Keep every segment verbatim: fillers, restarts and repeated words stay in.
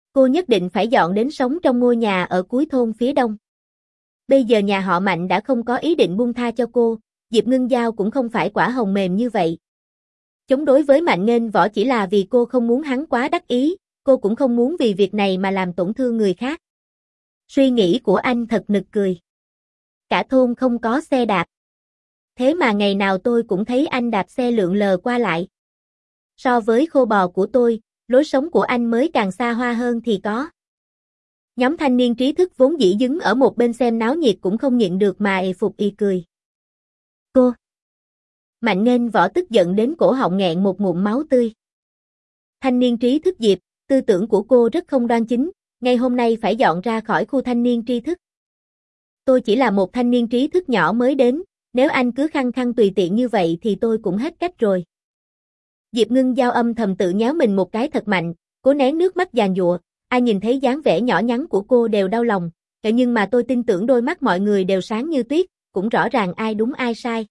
Cô nhất định phải dọn đến sống trong ngôi nhà ở cuối thôn phía đông. Bây giờ nhà họ Mạnh đã không có ý định buông tha cho cô, Diệp Ngưng Giao cũng không phải quả hồng mềm như vậy. Chống đối với Mạnh Nghênh Võ chỉ là vì cô không muốn hắn quá đắc ý, cô cũng không muốn vì việc này mà làm tổn thương người khác. Suy nghĩ của anh thật nực cười. Cả thôn không có xe đạp. Thế mà ngày nào tôi cũng thấy anh đạp xe lượn lờ qua lại. So với khô bò của tôi, lối sống của anh mới càng xa hoa hơn thì có. Nhóm thanh niên trí thức vốn dĩ đứng ở một bên xem náo nhiệt cũng không nhịn được mà ì phục ì cười. Cô! Mạnh Nghênh Võ tức giận đến cổ họng nghẹn một ngụm máu tươi. Thanh niên trí thức Diệp, tư tưởng của cô rất không đoan chính, ngay hôm nay phải dọn ra khỏi khu thanh niên trí thức. Tôi chỉ là một thanh niên trí thức nhỏ mới đến, nếu anh cứ khăng khăng tùy tiện như vậy thì tôi cũng hết cách rồi. Diệp Ngưng Giao âm thầm tự nhéo mình một cái thật mạnh, cố nén nước mắt giàn giụa, ai nhìn thấy dáng vẻ nhỏ nhắn của cô đều đau lòng, thế nhưng mà tôi tin tưởng đôi mắt mọi người đều sáng như tuyết, cũng rõ ràng ai đúng ai sai.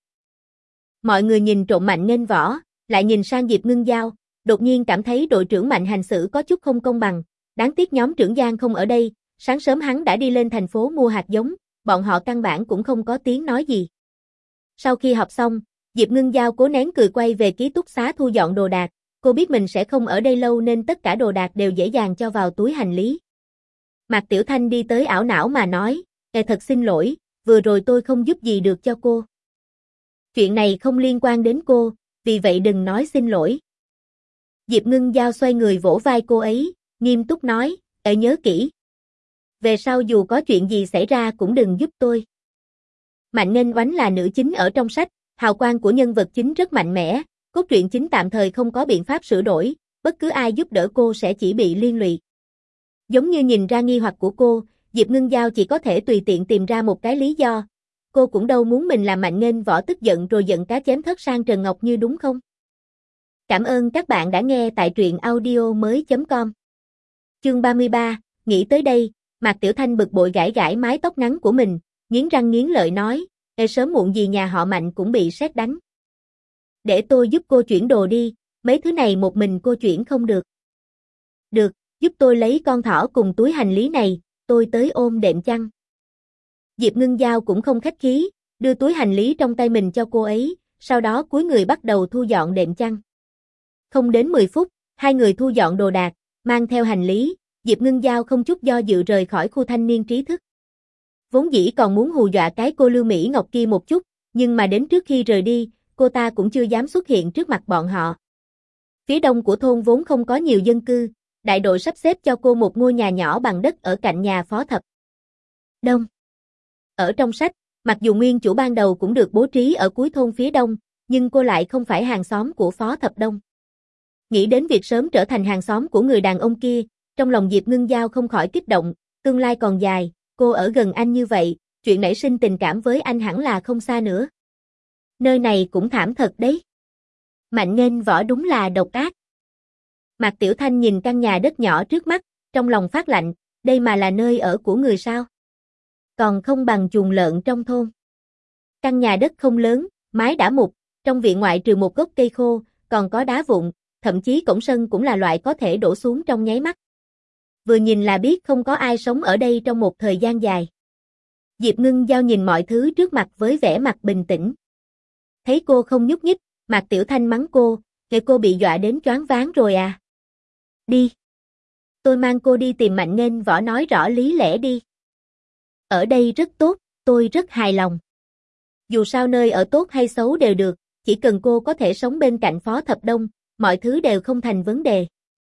Mọi người nhìn trộm Mạnh Nghênh Võ, lại nhìn sang Diệp Ngưng Giao, đột nhiên cảm thấy đội trưởng Mạnh hành xử có chút không công bằng, đáng tiếc nhóm trưởng Giang không ở đây, sáng sớm hắn đã đi lên thành phố mua hạt giống, bọn họ căn bản cũng không có tiếng nói gì. Sau khi họp xong, Diệp Ngưng Giao cố nén cười quay về ký túc xá thu dọn đồ đạc, cô biết mình sẽ không ở đây lâu nên tất cả đồ đạc đều dễ dàng cho vào túi hành lý. Mạc Tiểu Thanh đi tới ảo não mà nói, "Ê thật xin lỗi, vừa rồi tôi không giúp gì được cho cô. Chuyện này không liên quan đến cô, vì vậy đừng nói xin lỗi." Diệp Ngưng Giao xoay người vỗ vai cô ấy, nghiêm túc nói, "Ê nhớ kỹ. Về sau dù có chuyện gì xảy ra cũng đừng giúp tôi." Mạnh Nghênh Oánh là nữ chính ở trong sách, hào quang của nhân vật chính rất mạnh mẽ, cốt truyện chính tạm thời không có biện pháp sửa đổi, bất cứ ai giúp đỡ cô sẽ chỉ bị liên lụy. Giống như nhìn ra nghi hoặc của cô, Diệp Ngưng Giao chỉ có thể tùy tiện tìm ra một cái lý do. Cô cũng đâu muốn mình làm Mạnh Nghênh Võ tức giận rồi giận cá chém thất sang Trần Ngọc Như đúng không? Cảm ơn các bạn đã nghe tại truyện audio mới chấm com. Chương ba mươi ba, nghĩ tới đây, Mạc Tiểu Thanh bực bội gãi gãi mái tóc ngắn của mình, nghiến răng nghiến lợi nói, "Ê sớm muộn gì nhà họ Mạnh cũng bị sét đánh. Để tôi giúp cô chuyển đồ đi, mấy thứ này một mình cô chuyển không được." "Được, giúp tôi lấy con thỏ cùng túi hành lý này, tôi tới ôm đệm chăn." Diệp Ngưng Giao cũng không khách khí, đưa túi hành lý trong tay mình cho cô ấy, sau đó cúi người bắt đầu thu dọn đệm chăn. Không đến mười phút, hai người thu dọn đồ đạc, mang theo hành lý, Diệp Ngưng Giao không chút do dự rời khỏi khu thanh niên trí thức. Vốn dĩ còn muốn hù dọa cái cô Lưu Mỹ Ngọc kia một chút, nhưng mà đến trước khi rời đi, cô ta cũng chưa dám xuất hiện trước mặt bọn họ. Phía đông của thôn vốn không có nhiều dân cư, đại đội sắp xếp cho cô một ngôi nhà nhỏ bằng đất ở cạnh nhà Phó Thập Đông. Ở trong sách, mặc dù nguyên chủ ban đầu cũng được bố trí ở cuối thôn phía đông, nhưng cô lại không phải hàng xóm của Phó Thập Đông. Nghĩ đến việc sớm trở thành hàng xóm của người đàn ông kia, trong lòng Diệp Ngưng Giao không khỏi kích động, tương lai còn dài, cô ở gần anh như vậy, chuyện nảy sinh tình cảm với anh hẳn là không xa nữa. Nơi này cũng thảm thật đấy. Mạnh Nghênh Võ đúng là độc ác. Mạc Tiểu Thanh nhìn căn nhà đất nhỏ trước mắt, trong lòng phát lạnh, đây mà là nơi ở của người sao? Còn không bằng chuồng lợn trong thôn. Căn nhà đất không lớn, mái đã mục, trong viện ngoại trừ một gốc cây khô, còn có đá vụn, thậm chí cổng sân cũng là loại có thể đổ xuống trong nháy mắt. Vừa nhìn là biết không có ai sống ở đây trong một thời gian dài. Diệp Ngưng Giao nhìn mọi thứ trước mặt với vẻ mặt bình tĩnh. Thấy cô không nhúc nhích, Mạc Tiểu Thanh mắng cô, "Kệ cô bị dọa đến choáng váng rồi à? Đi. Tôi mang cô đi tìm Mạnh Nghênh Võ nói rõ lý lẽ đi. Ở đây rất tốt, tôi rất hài lòng. Dù sao nơi ở tốt hay xấu đều được, chỉ cần cô có thể sống bên cạnh Phó Thập Đông, mọi thứ đều không thành vấn đề."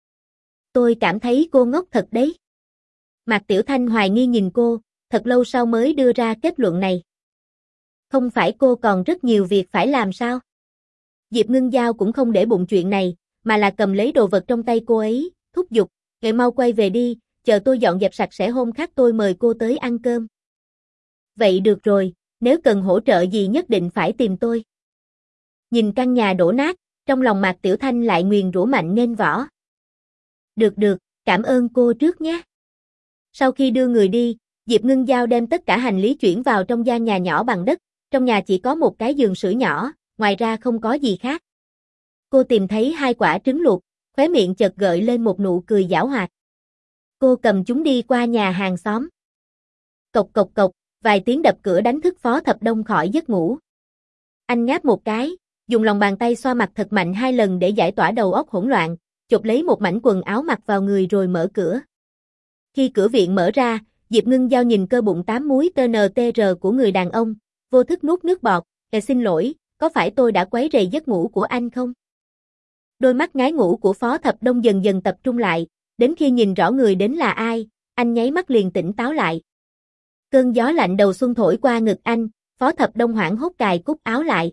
Tôi cảm thấy cô ngốc thật đấy. Mạc Tiểu Thanh hoài nghi nhìn cô, thật lâu sau mới đưa ra kết luận này. Không phải cô còn rất nhiều việc phải làm sao? Diệp Ngưng Giao cũng không để bụng chuyện này, mà là cầm lấy đồ vật trong tay cô ấy, thúc giục, "Ngày mau quay về đi, chờ tôi dọn dẹp sạch sẽ hôm khác tôi mời cô tới ăn cơm." "Vậy được rồi, nếu cần hỗ trợ gì nhất định phải tìm tôi." Nhìn căn nhà đổ nát, trong lòng Mạc Tiểu Thanh lại nguyền rủa Mạnh Nghênh Võ. "Được được, cảm ơn cô trước nhé." Sau khi đưa người đi, Diệp Ngưng Giao đem tất cả hành lý chuyển vào trong gian nhà nhỏ bằng đất, trong nhà chỉ có một cái giường sưởi nhỏ, ngoài ra không có gì khác. Cô tìm thấy hai quả trứng luộc, khóe miệng chợt gợi lên một nụ cười giảo hoạt. Cô cầm chúng đi qua nhà hàng xóm. Cộc cộc cộc, vài tiếng đập cửa đánh thức Phó Thập Đông khỏi giấc ngủ. Anh ngáp một cái, dùng lòng bàn tay xoa mặt thật mạnh hai lần để giải tỏa đầu óc hỗn loạn, chộp lấy một mảnh quần áo mặc vào người rồi mở cửa. Khi cửa viện mở ra, Diệp Ngưng Giao nhìn cơ bụng tám múi tê en tê rờ của người đàn ông, vô thức nuốt nước bọt, "Ê xin lỗi, có phải tôi đã quấy rầy giấc ngủ của anh không?" Đôi mắt ngái ngủ của Phó Thập Đông dần dần tập trung lại, đến khi nhìn rõ người đến là ai, anh nháy mắt liền tỉnh táo lại. Cơn gió lạnh đầu xuân thổi qua ngực anh, Phó Thập Đông hoảng hốt cài cúc áo lại.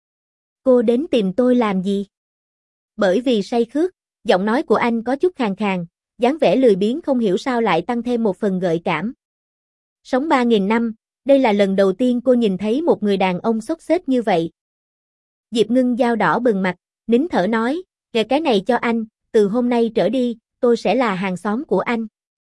"Cô đến tìm tôi làm gì?" Bởi vì say khước, giọng nói của anh có chút khàn khàn, dáng vẻ lười biếng không hiểu sao lại tăng thêm một phần gợi cảm. Sống ba nghìn năm, đây là lần đầu tiên cô nhìn thấy một người đàn ông xốc xếch như vậy. Diệp Ngưng Giao đỏ bừng mặt, nín thở nói, "Kể cái này cho anh, từ hôm nay trở đi, tôi sẽ là hàng xóm của anh."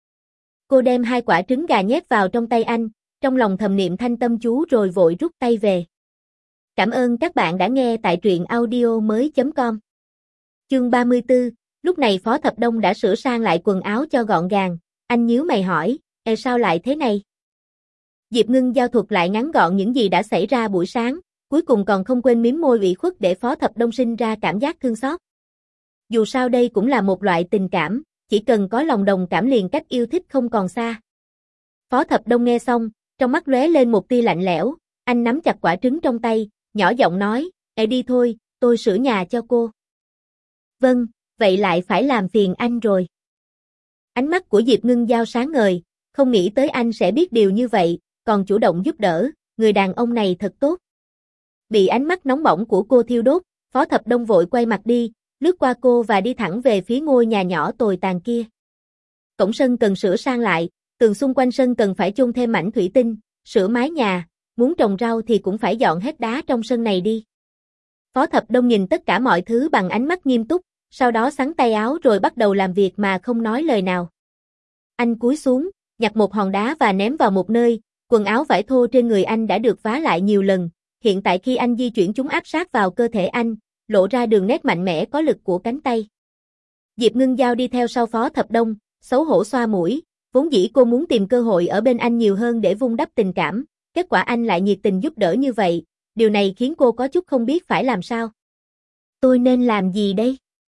Cô đem hai quả trứng gà nhét vào trong tay anh, trong lòng thầm niệm thanh tâm chú rồi vội rút tay về. Cảm ơn các bạn đã nghe tại truyện audio mới chấm com. Chương ba mươi tư, lúc này Phó Thập Đông đã sửa sang lại quần áo cho gọn gàng, anh nhíu mày hỏi, "Ê sao lại thế này?" Diệp Ngưng Giao thuật lại ngắn gọn những gì đã xảy ra buổi sáng, cuối cùng còn không quên mím môi ủy khuất để Phó Thập Đông sinh ra cảm giác thương xót. Dù sao đây cũng là một loại tình cảm, chỉ cần có lòng đồng cảm liền cách yêu thích không còn xa. Phó Thập Đông nghe xong, trong mắt lóe lên một tia lạnh lẽo, anh nắm chặt quả trứng trong tay, nhỏ giọng nói, "Ê đi thôi, tôi sửa nhà cho cô." "Vâng, vậy lại phải làm phiền anh rồi." Ánh mắt của Diệp Ngưng Giao sáng ngời, không nghĩ tới anh sẽ biết điều như vậy, còn chủ động giúp đỡ, người đàn ông này thật tốt. Bị ánh mắt nóng bỏng của cô thiêu đốt, Phó Thập Đông vội quay mặt đi, lướt qua cô và đi thẳng về phía ngôi nhà nhỏ tồi tàn kia. Cổng sân cần sửa sang lại, tường xung quanh sân cần phải chôn thêm mảnh thủy tinh, sửa mái nhà, muốn trồng rau thì cũng phải dọn hết đá trong sân này đi. Phó Thập Đông nhìn tất cả mọi thứ bằng ánh mắt nghiêm túc, sau đó xắn tay áo rồi bắt đầu làm việc mà không nói lời nào. Anh cúi xuống, nhặt một hòn đá và ném vào một nơi, quần áo vải thô trên người anh đã được vá lại nhiều lần, hiện tại khi anh di chuyển chúng áp sát vào cơ thể anh, lộ ra đường nét mạnh mẽ có lực của cánh tay. Diệp Ngưng Giao đi theo sau Phó Thập Đông, xấu hổ xoa mũi, vốn dĩ cô muốn tìm cơ hội ở bên anh nhiều hơn để vun đắp tình cảm, kết quả anh lại nhiệt tình giúp đỡ như vậy, điều này khiến cô có chút không biết phải làm sao. Tôi nên làm gì đây?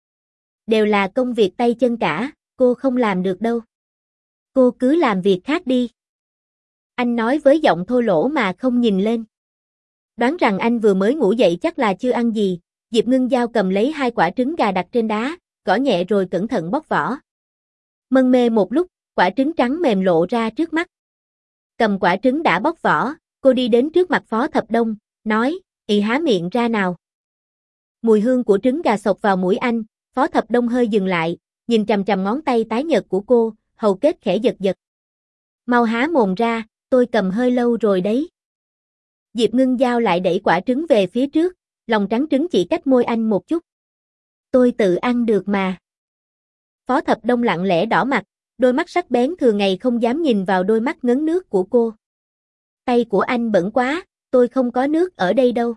Đều là công việc tay chân cả, cô không làm được đâu. Cô cứ làm việc khác đi. Anh nói với giọng thô lỗ mà không nhìn lên. Đoán rằng anh vừa mới ngủ dậy chắc là chưa ăn gì, Diệp Ngưng Giao cầm lấy hai quả trứng gà đặt trên đá, gõ nhẹ rồi cẩn thận bóc vỏ. Mân mê một lúc, quả trứng trắng mềm lộ ra trước mắt. Cầm quả trứng đã bóc vỏ, cô đi đến trước mặt Phó Thập Đông, nói, "Ì há miệng ra nào." Mùi hương của trứng gà xộc vào mũi anh, Phó Thập Đông hơi dừng lại, nhìn chằm chằm ngón tay tái nhợt của cô, hầu kết khẽ giật giật. "Mau há mồm ra, tôi cầm hơi lâu rồi đấy." Diệp Ngưng Giao lại đẩy quả trứng về phía trước, lòng trắng trứng chỉ cách môi anh một chút. "Tôi tự ăn được mà." Phó Thập Đông lặng lẽ đỏ mặt, đôi mắt sắc bén thường ngày không dám nhìn vào đôi mắt ngấn nước của cô. "Tay của anh bẩn quá, tôi không có nước ở đây đâu."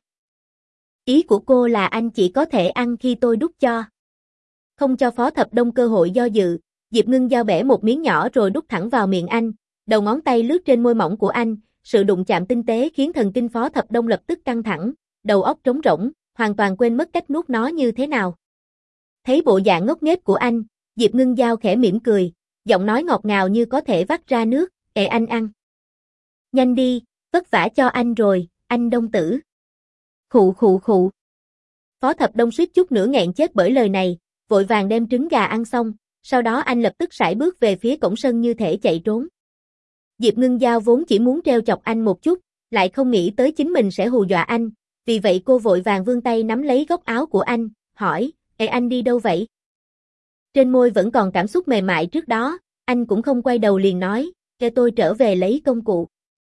Ý của cô là anh chỉ có thể ăn khi tôi đút cho. Không cho Phó Thập Đông cơ hội do dự, Diệp Ngưng Giao bẻ một miếng nhỏ rồi đút thẳng vào miệng anh, đầu ngón tay lướt trên môi mỏng của anh, sự đụng chạm tinh tế khiến thần kinh Phó Thập Đông lập tức căng thẳng, đầu óc trống rỗng, hoàn toàn quên mất cách nuốt nó như thế nào. Thấy bộ dạng ngốc nghếch của anh, Diệp Ngưng Giao khẽ mỉm cười, giọng nói ngọt ngào như có thể vắt ra nước, "Ê anh ăn. Nhanh đi, vất vả cho anh rồi, anh Đông tử." Khụ khụ khụ. Phó Thập Đông suýt chút nữa nghẹn chết bởi lời này, vội vàng đem trứng gà ăn xong, sau đó anh lập tức sải bước về phía cổng sân như thể chạy trốn. Diệp Ngưng Giao vốn chỉ muốn trêu chọc anh một chút, lại không nghĩ tới chính mình sẽ hù dọa anh, vì vậy cô vội vàng vươn tay nắm lấy góc áo của anh, hỏi, "Ê anh đi đâu vậy?" Trên môi vẫn còn cảm xúc mềm mại trước đó, anh cũng không quay đầu liền nói, "Kêu tôi trở về lấy công cụ."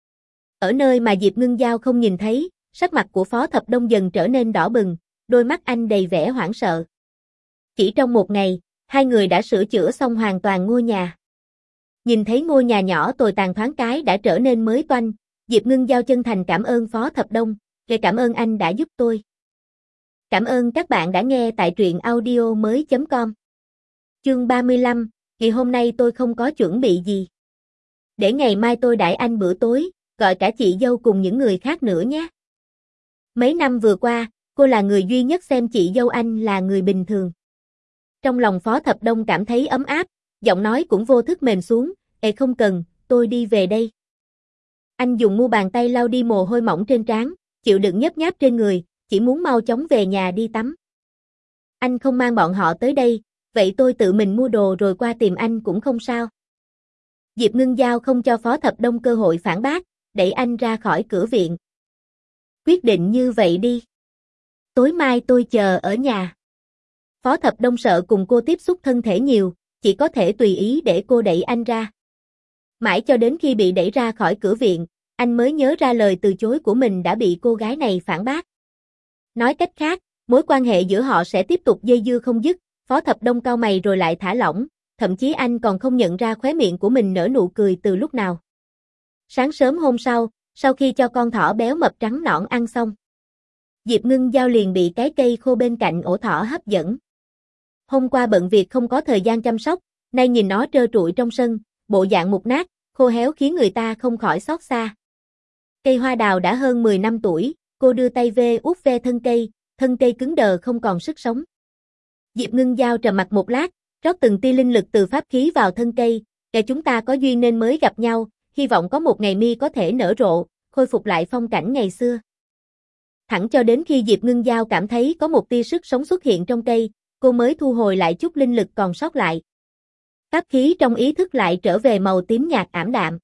Ở nơi mà Diệp Ngưng Giao không nhìn thấy, sắc mặt của Phó Thập Đông dần trở nên đỏ bừng, đôi mắt anh đầy vẻ hoảng sợ. Chỉ trong một ngày, hai người đã sửa chữa xong hoàn toàn ngôi nhà. Nhìn thấy ngôi nhà nhỏ tồi tàn thoáng cái đã trở nên mới toanh, Diệp Ngưng Giao chân thành cảm ơn Phó Thập Đông, "Kể cảm ơn anh đã giúp tôi." Cảm ơn các bạn đã nghe tại truyện audio mới chấm com. Chương ba mươi lăm, Ngày hôm nay tôi không có chuẩn bị gì. Để ngày mai tôi đãi anh bữa tối, gọi cả chị dâu cùng những người khác nữa nhé. Mấy năm vừa qua, cô là người duy nhất xem chị dâu anh là người bình thường. Trong lòng Phó Thập Đông cảm thấy ấm áp, giọng nói cũng vô thức mềm xuống, "Ê không cần, tôi đi về đây." Anh dùng mu bàn tay lau đi mồ hôi mỏng trên trán, chịu đựng nhớp nháp trên người, chỉ muốn mau chóng về nhà đi tắm. Anh không mang bọn họ tới đây, vậy tôi tự mình mua đồ rồi qua tìm anh cũng không sao. Diệp Ngưng Giao không cho Phó Thập Đông cơ hội phản bác, đẩy anh ra khỏi cửa viện. Quyết định như vậy đi. Tối mai tôi chờ ở nhà. Phó Thập Đông sợ cùng cô tiếp xúc thân thể nhiều, chỉ có thể tùy ý để cô đẩy anh ra. Mãi cho đến khi bị đẩy ra khỏi cửa viện, anh mới nhớ ra lời từ chối của mình đã bị cô gái này phản bác. Nói cách khác, mối quan hệ giữa họ sẽ tiếp tục dây dưa không dứt. Phó Thập Đông cau mày rồi lại thả lỏng, thậm chí anh còn không nhận ra khóe miệng của mình nở nụ cười từ lúc nào. Sáng sớm hôm sau, sau khi cho con thỏ béo mập trắng nõn ăn xong, Diệp Ngưng Giao liền bị cái cây khô bên cạnh ổ thỏ hấp dẫn. Hôm qua bận việc không có thời gian chăm sóc, nay nhìn nó trơ trụi trong sân, bộ dạng mục nát, khô héo khiến người ta không khỏi xót xa. Cây hoa đào đã hơn mười năm tuổi, cô đưa tay ve uốt ve thân cây, thân cây cứng đờ không còn sức sống. Diệp Ngưng Giao trầm mặc một lát, rót từng tia linh lực từ pháp khí vào thân cây, "Kẻ chúng ta có duyên nên mới gặp nhau, hy vọng có một ngày mi có thể nở rộ, khôi phục lại phong cảnh ngày xưa." Thẳng cho đến khi Diệp Ngưng Giao cảm thấy có một tia sức sống xuất hiện trong cây, cô mới thu hồi lại chút linh lực còn sót lại. Pháp khí trong ý thức lại trở về màu tím nhạt ảm đạm.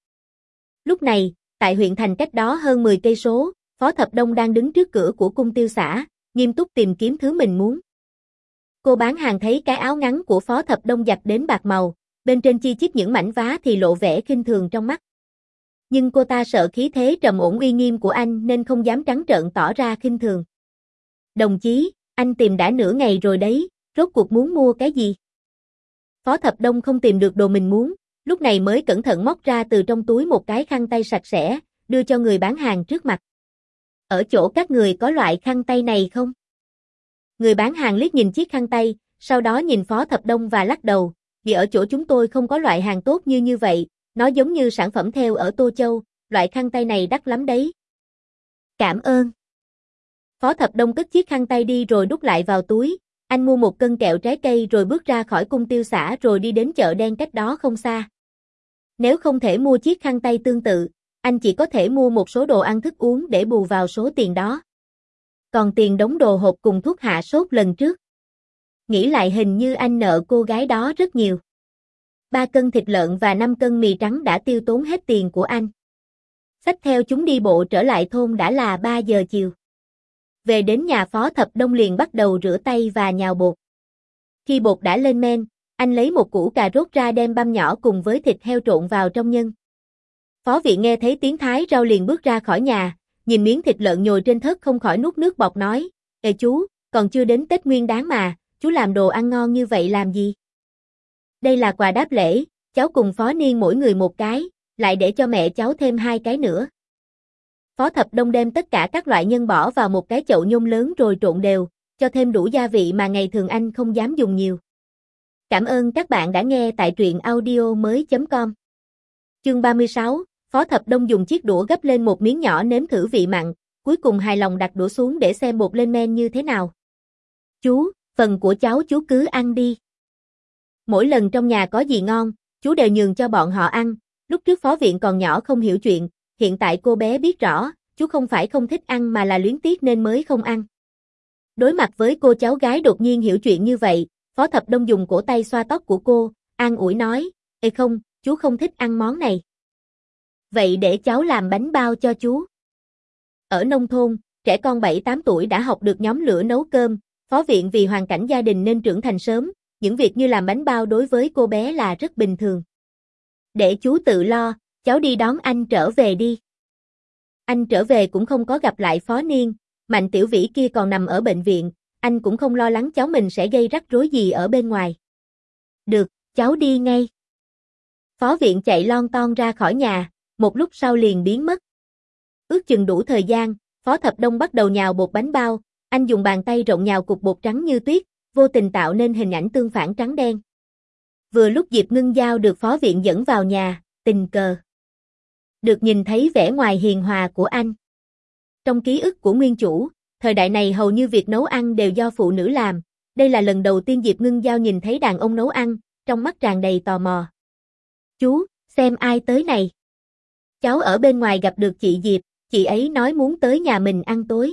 Lúc này, tại huyện thành cách đó hơn mười cây số, Phó Thập Đông đang đứng trước cửa của cung tiêu xã, nghiêm túc tìm kiếm thứ mình muốn. Cô bán hàng thấy cái áo ngắn của Phó Thập Đông giặt đến bạc màu, bên trên chi chít những mảnh vá thì lộ vẻ khinh thường trong mắt. Nhưng cô ta sợ khí thế trầm ổn uy nghiêm của anh nên không dám trắng trợn tỏ ra khinh thường. "Đồng chí, anh tìm đã nửa ngày rồi đấy, rốt cuộc muốn mua cái gì?" Phó Thập Đông không tìm được đồ mình muốn, lúc này mới cẩn thận móc ra từ trong túi một cái khăn tay sạch sẽ, đưa cho người bán hàng trước mặt. "Ở chỗ các người có loại khăn tay này không?" Người bán hàng liếc nhìn chiếc khăn tay, sau đó nhìn Phó Thập Đông và lắc đầu, "Vì ở chỗ chúng tôi không có loại hàng tốt như như vậy, nó giống như sản phẩm theo ở Tô Châu, loại khăn tay này đắt lắm đấy." "Cảm ơn." Phó Thập Đông cất chiếc khăn tay đi rồi đút lại vào túi, anh mua một cân kẹo trái cây rồi bước ra khỏi cung tiêu xã rồi đi đến chợ đen cách đó không xa. Nếu không thể mua chiếc khăn tay tương tự, anh chỉ có thể mua một số đồ ăn thức uống để bù vào số tiền đó. Còn tiền đống đồ hộp cùng thuốc hạ sốt lần trước. Nghĩ lại hình như anh nợ cô gái đó rất nhiều. Ba cân thịt lợn và năm cân mì trắng đã tiêu tốn hết tiền của anh. Xách theo chúng đi bộ trở lại thôn đã là ba giờ chiều. Về đến nhà Phó Thập Đông liền bắt đầu rửa tay và nhào bột. Khi bột đã lên men, anh lấy một củ cà rốt ra đem băm nhỏ cùng với thịt heo trộn vào trong nhân. Phó Viện nghe thấy tiếng thái rau liền bước ra khỏi nhà, nhìn miếng thịt lợn nhồi trên thớt không khỏi nuốt nước bọt nói, "Ê chú, còn chưa đến Tết Nguyên Đán mà, chú làm đồ ăn ngon như vậy làm gì?" "Đây là quà đáp lễ, cháu cùng Phó Niên mỗi người một cái, lại để cho mẹ cháu thêm hai cái nữa." Phó Thập Đông đem tất cả các loại nhân bỏ vào một cái chậu nhôm lớn rồi trộn đều, cho thêm đủ gia vị mà ngày thường anh không dám dùng nhiều. Cảm ơn các bạn đã nghe tại truyện audio mới chấm com. Chương ba mươi sáu, Phó Thập Đông dùng chiếc đũa gấp lên một miếng nhỏ nếm thử vị mặn, cuối cùng hài lòng đặt đũa xuống để xem bột lên men như thế nào. "Chú, phần của cháu chú cứ ăn đi. Mỗi lần trong nhà có gì ngon, chú đều nhường cho bọn họ ăn, lúc trước Phó Viện còn nhỏ không hiểu chuyện, hiện tại cô bé biết rõ, chú không phải không thích ăn mà là luyến tiếc nên mới không ăn." Đối mặt với cô cháu gái đột nhiên hiểu chuyện như vậy, Phó Thập Đông dùng cổ tay xoa tóc của cô, an ủi nói, "Ê không, chú không thích ăn món này. Vậy để cháu làm bánh bao cho chú." Ở nông thôn, trẻ con bảy tám tuổi đã học được nhóm lửa nấu cơm, Phó Viện vì hoàn cảnh gia đình nên trưởng thành sớm, những việc như làm bánh bao đối với cô bé là rất bình thường. "Để chú tự lo, cháu đi đón anh trở về đi." Anh trở về cũng không có gặp lại Phó Niên, Mạnh Tiểu Vĩ kia còn nằm ở bệnh viện, anh cũng không lo lắng cháu mình sẽ gây rắc rối gì ở bên ngoài. "Được, cháu đi ngay." Phó Viện chạy lon ton ra khỏi nhà, một lúc sau liền biến mất. Ước chừng đủ thời gian, Phó Thập Đông bắt đầu nhào bột bánh bao, anh dùng bàn tay rộng nhào cục bột trắng như tuyết, vô tình tạo nên hình ảnh tương phản trắng đen. Vừa lúc Diệp Ngưng Giao được phó viện dẫn vào nhà, tình cờ được nhìn thấy vẻ ngoài hiền hòa của anh. Trong ký ức của nguyên chủ, thời đại này hầu như việc nấu ăn đều do phụ nữ làm, đây là lần đầu tiên Diệp Ngưng Giao nhìn thấy đàn ông nấu ăn, trong mắt tràn đầy tò mò. Chú, xem ai tới này. Cháu ở bên ngoài gặp được chị Diệp, chị ấy nói muốn tới nhà mình ăn tối.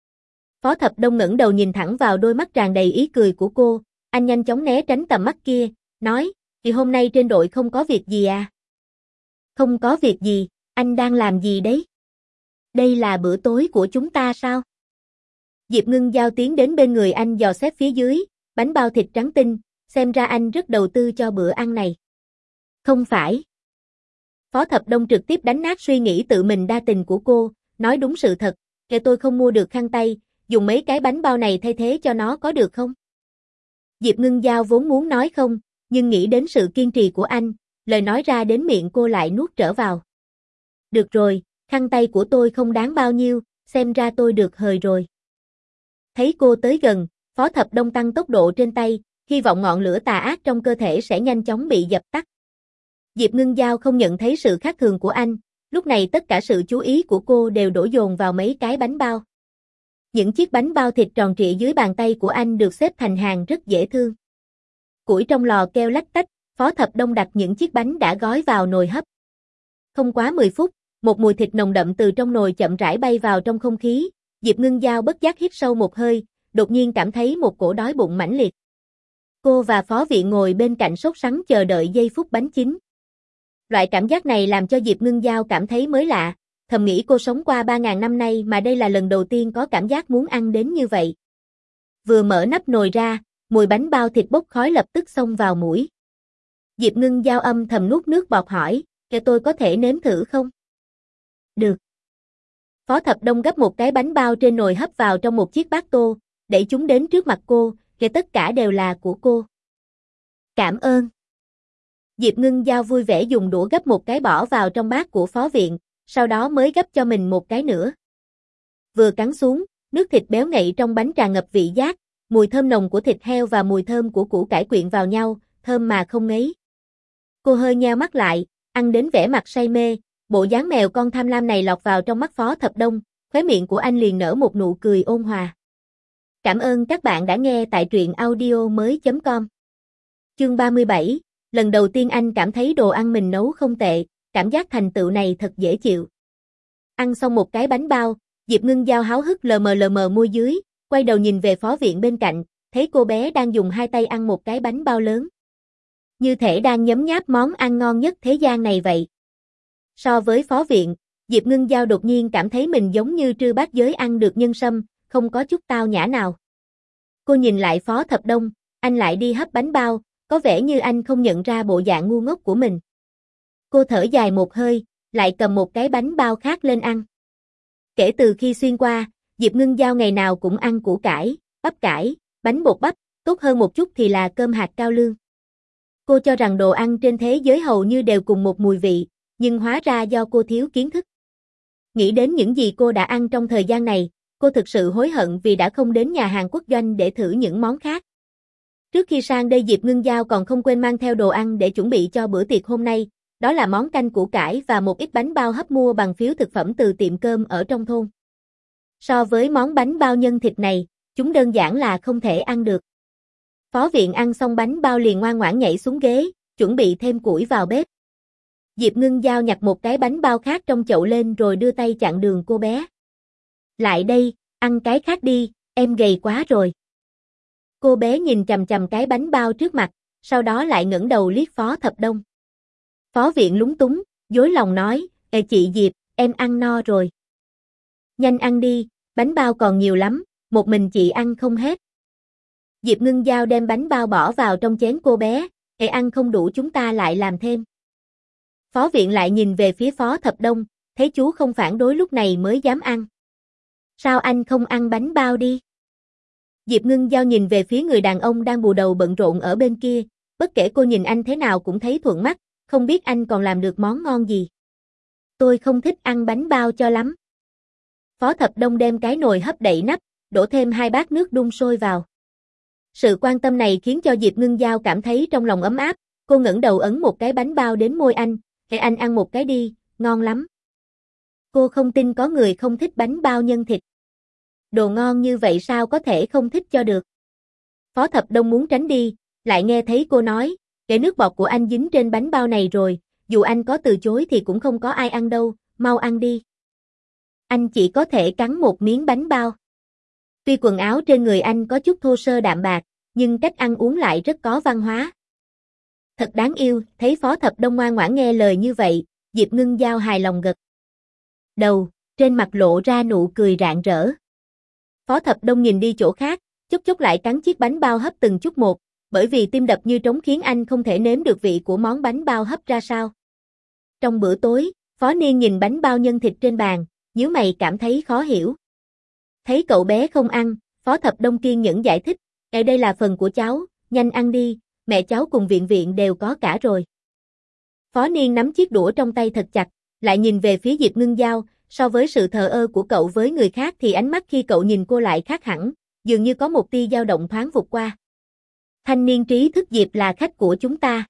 Phó Thập Đông ngẩng đầu nhìn thẳng vào đôi mắt tràn đầy ý cười của cô, anh nhanh chóng né tránh tầm mắt kia, nói, thì hôm nay trên đội không có việc gì à? Không có việc gì, anh đang làm gì đấy? Đây là bữa tối của chúng ta sao? Diệp Ngưng Giao tiến đến bên người anh dò xét phía dưới, bánh bao thịt trắng tinh, xem ra anh rất đầu tư cho bữa ăn này. Không phải. Phó Thập Đông trực tiếp đánh nát suy nghĩ tự mình đa tình của cô, nói đúng sự thật, kể tôi không mua được khăn tay, dùng mấy cái bánh bao này thay thế cho nó có được không? Diệp Ngưng Giao vốn muốn nói không, nhưng nghĩ đến sự kiên trì của anh, lời nói ra đến miệng cô lại nuốt trở vào. Được rồi, khăn tay của tôi không đáng bao nhiêu, xem ra tôi được hời rồi. Thấy cô tới gần, Phó Thập Đông tăng tốc độ trên tay, hy vọng ngọn lửa tà ác trong cơ thể sẽ nhanh chóng bị dập tắt. Diệp Ngưng Giao không nhận thấy sự khác thường của anh, lúc này tất cả sự chú ý của cô đều đổ dồn vào mấy cái bánh bao. Những chiếc bánh bao thịt tròn trịa dưới bàn tay của anh được xếp thành hàng rất dễ thương. Củi trong lò keo lách tách, Phó Thập Đông đặt những chiếc bánh đã gói vào nồi hấp. Không quá mười phút, một mùi thịt nồng đậm từ trong nồi chậm rãi bay vào trong không khí, Diệp Ngưng Giao bất giác hít sâu một hơi, đột nhiên cảm thấy một cổ đói bụng mãnh liệt. Cô và phó viện ngồi bên cạnh sốt sắng chờ đợi giây phút bánh chín. Loại cảm giác này làm cho Diệp Ngưng Giao cảm thấy mới lạ, thầm nghĩ cô sống qua ba ngàn năm nay mà đây là lần đầu tiên có cảm giác muốn ăn đến như vậy. Vừa mở nắp nồi ra, mùi bánh bao thịt bốc khói lập tức xông vào mũi. Diệp Ngưng Giao âm thầm nuốt nước bọt hỏi, cho tôi có thể nếm thử không? Được. Phó Thập Đông gấp một cái bánh bao trên nồi hấp vào trong một chiếc bát tô, đẩy chúng đến trước mặt cô, kể tất cả đều là của cô. Cảm ơn. Diệp Ngưng Giao vui vẻ dùng đũa gấp một cái bỏ vào trong bát của phó viện, sau đó mới gấp cho mình một cái nữa. Vừa cắn xuống, nước thịt béo ngậy trong bánh tràn ngập vị giác, mùi thơm nồng của thịt heo và mùi thơm của củ cải quyện vào nhau, thơm mà không ngấy. Cô hơi nheo mắt lại, ăn đến vẻ mặt say mê, bộ dáng mèo con tham lam này lọt vào trong mắt Phó Thập Đông, khóe miệng của anh liền nở một nụ cười ôn hòa. Cảm ơn các bạn đã nghe tại truyện audio mới chấm com. Chương ba mươi bảy, lần đầu tiên anh cảm thấy đồ ăn mình nấu không tệ, cảm giác thành tựu này thật dễ chịu. Ăn xong một cái bánh bao, Diệp Ngưng Giao háo hức lờ mờ lờ mờ môi dưới, quay đầu nhìn về phó viện bên cạnh, thấy cô bé đang dùng hai tay ăn một cái bánh bao lớn. Như thể đang nhấm nháp món ăn ngon nhất thế gian này vậy. So với phó viện, Diệp Ngưng Giao đột nhiên cảm thấy mình giống như trư bát giới ăn được nhân sâm, không có chút tao nhã nào. Cô nhìn lại Phó Thập Đông, anh lại đi hấp bánh bao, có vẻ như anh không nhận ra bộ dạng ngu ngốc của mình. Cô thở dài một hơi, lại cầm một cái bánh bao khác lên ăn. Kể từ khi xuyên qua, Diệp Ngưng Giao ngày nào cũng ăn củ cải, bắp cải, bánh bột bắp, tốt hơn một chút thì là cơm hạt cao lương. Cô cho rằng đồ ăn trên thế giới hầu như đều cùng một mùi vị, nhưng hóa ra do cô thiếu kiến thức. Nghĩ đến những gì cô đã ăn trong thời gian này, cô thực sự hối hận vì đã không đến nhà hàng quốc doanh để thử những món khác. Trước khi sang đây Diệp Ngưng Giao còn không quên mang theo đồ ăn để chuẩn bị cho bữa tiệc hôm nay, đó là món canh củ cải và một ít bánh bao hấp mua bằng phiếu thực phẩm từ tiệm cơm ở trong thôn. So với món bánh bao nhân thịt này, chúng đơn giản là không thể ăn được. Phó viện ăn xong bánh bao liền ngoan ngoãn nhảy xuống ghế, chuẩn bị thêm củi vào bếp. Diệp Ngưng Giao nhặt một cái bánh bao khác trong chậu lên rồi đưa tay chặn đường cô bé. Lại đây, ăn cái khác đi, em gầy quá rồi. Cô bé nhìn chằm chằm cái bánh bao trước mặt, sau đó lại ngẩng đầu liếc Phó Thập Đông. Phó viện lúng túng, dối lòng nói, Ê chị Diệp, em ăn no rồi. Nhanh ăn đi, bánh bao còn nhiều lắm, một mình chị ăn không hết. Diệp Ngưng Giao đem bánh bao bỏ vào trong chén cô bé, Ê ăn không đủ chúng ta lại làm thêm. Phó viện lại nhìn về phía Phó Thập Đông, thấy chú không phản đối lúc này mới dám ăn. Sao anh không ăn bánh bao đi? Diệp Ngưng Giao nhìn về phía người đàn ông đang bù đầu bận rộn ở bên kia, bất kể cô nhìn anh thế nào cũng thấy thuận mắt, không biết anh còn làm được món ngon gì. Tôi không thích ăn bánh bao cho lắm. Phó Thập Đông đem cái nồi hấp đậy nắp, đổ thêm hai bát nước đun sôi vào. Sự quan tâm này khiến cho Diệp Ngưng Giao cảm thấy trong lòng ấm áp, Cô ngẩng đầu ấn một cái bánh bao đến môi anh, "Để anh ăn một cái đi, ngon lắm." Cô không tin có người không thích bánh bao nhân thịt. Đồ ngon như vậy sao có thể không thích cho được. Phó Thập Đông muốn tránh đi, lại nghe thấy cô nói, "Để nước bọt của anh dính trên bánh bao này rồi, dù anh có từ chối thì cũng không có ai ăn đâu, mau ăn đi." Anh chỉ có thể cắn một miếng bánh bao. Tuy quần áo trên người anh có chút thô sơ đạm bạc, nhưng cách ăn uống lại rất có văn hóa. Thật đáng yêu, thấy Phó Thập Đông ngoan ngoãn nghe lời như vậy, Diệp Ngưng Giao hài lòng gật đầu, trên mặt lộ ra nụ cười rạng rỡ. Phó Thập Đông nhìn đi chỗ khác, chút chút lại cắn chiếc bánh bao hấp từng chút một, bởi vì tim đập như trống khiến anh không thể nếm được vị của món bánh bao hấp ra sao. Trong bữa tối, Phó Niên nhìn bánh bao nhân thịt trên bàn, nhíu mày cảm thấy khó hiểu. Thấy cậu bé không ăn, Phó Thập Đông kiên nhẫn giải thích, "Ở đây là phần của cháu, nhanh ăn đi, mẹ cháu cùng Viện Viện đều có cả rồi." Phó Niên nắm chiếc đũa trong tay thật chặt, lại nhìn về phía Diệp Ngưng Giao, so với sự thờ ơ của cậu với người khác thì ánh mắt khi cậu nhìn cô lại khác hẳn, dường như có một tia dao động thoáng vụt qua. "Thanh niên trí thức Diệp là khách của chúng ta."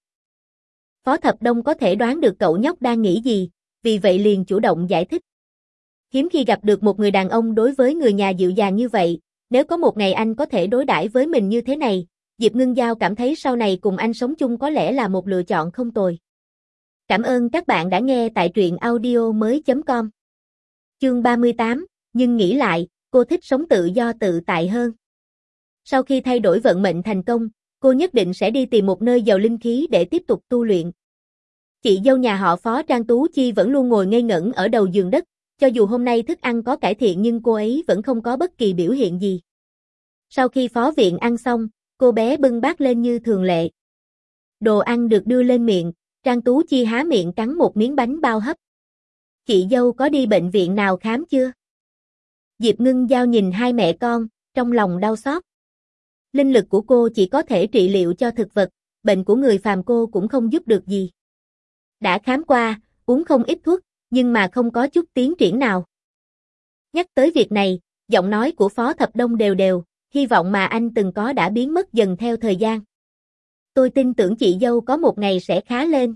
Phó Thập Đông có thể đoán được cậu nhóc đang nghĩ gì, vì vậy liền chủ động giải thích. Hiếm khi gặp được một người đàn ông đối với người nhà dịu dàng như vậy, nếu có một ngày anh có thể đối đãi với mình như thế này, Diệp Ngưng Giao cảm thấy sau này cùng anh sống chung có lẽ là một lựa chọn không tồi. Cảm ơn các bạn đã nghe tại truyện audio mới chấm com. Chương ba mươi tám, nhưng nghĩ lại, cô thích sống tự do tự tại hơn. Sau khi thay đổi vận mệnh thành công, cô nhất định sẽ đi tìm một nơi giàu linh khí để tiếp tục tu luyện. Chị dâu nhà họ Phó Trang Tú Chi vẫn luôn ngồi ngây ngẩn ở đầu giường đất, cho dù hôm nay thức ăn có cải thiện nhưng cô ấy vẫn không có bất kỳ biểu hiện gì. Sau khi Phó Viện ăn xong, cô bé bưng bát lên như thường lệ. Đồ ăn được đưa lên miệng, Trang Tú Chi há miệng cắn một miếng bánh bao hấp. "Chị dâu có đi bệnh viện nào khám chưa?" Diệp Ngưng Giao nhìn hai mẹ con, trong lòng đau xót. Linh lực của cô chỉ có thể trị liệu cho thực vật, bệnh của người phàm cô cũng không giúp được gì. Đã khám qua, uống không ít thuốc, nhưng mà không có chút tiến triển nào. Nhắc tới việc này, giọng nói của Phó Thập Đông đều đều, hy vọng mà anh từng có đã biến mất dần theo thời gian. "Tôi tin tưởng chị dâu có một ngày sẽ khá lên.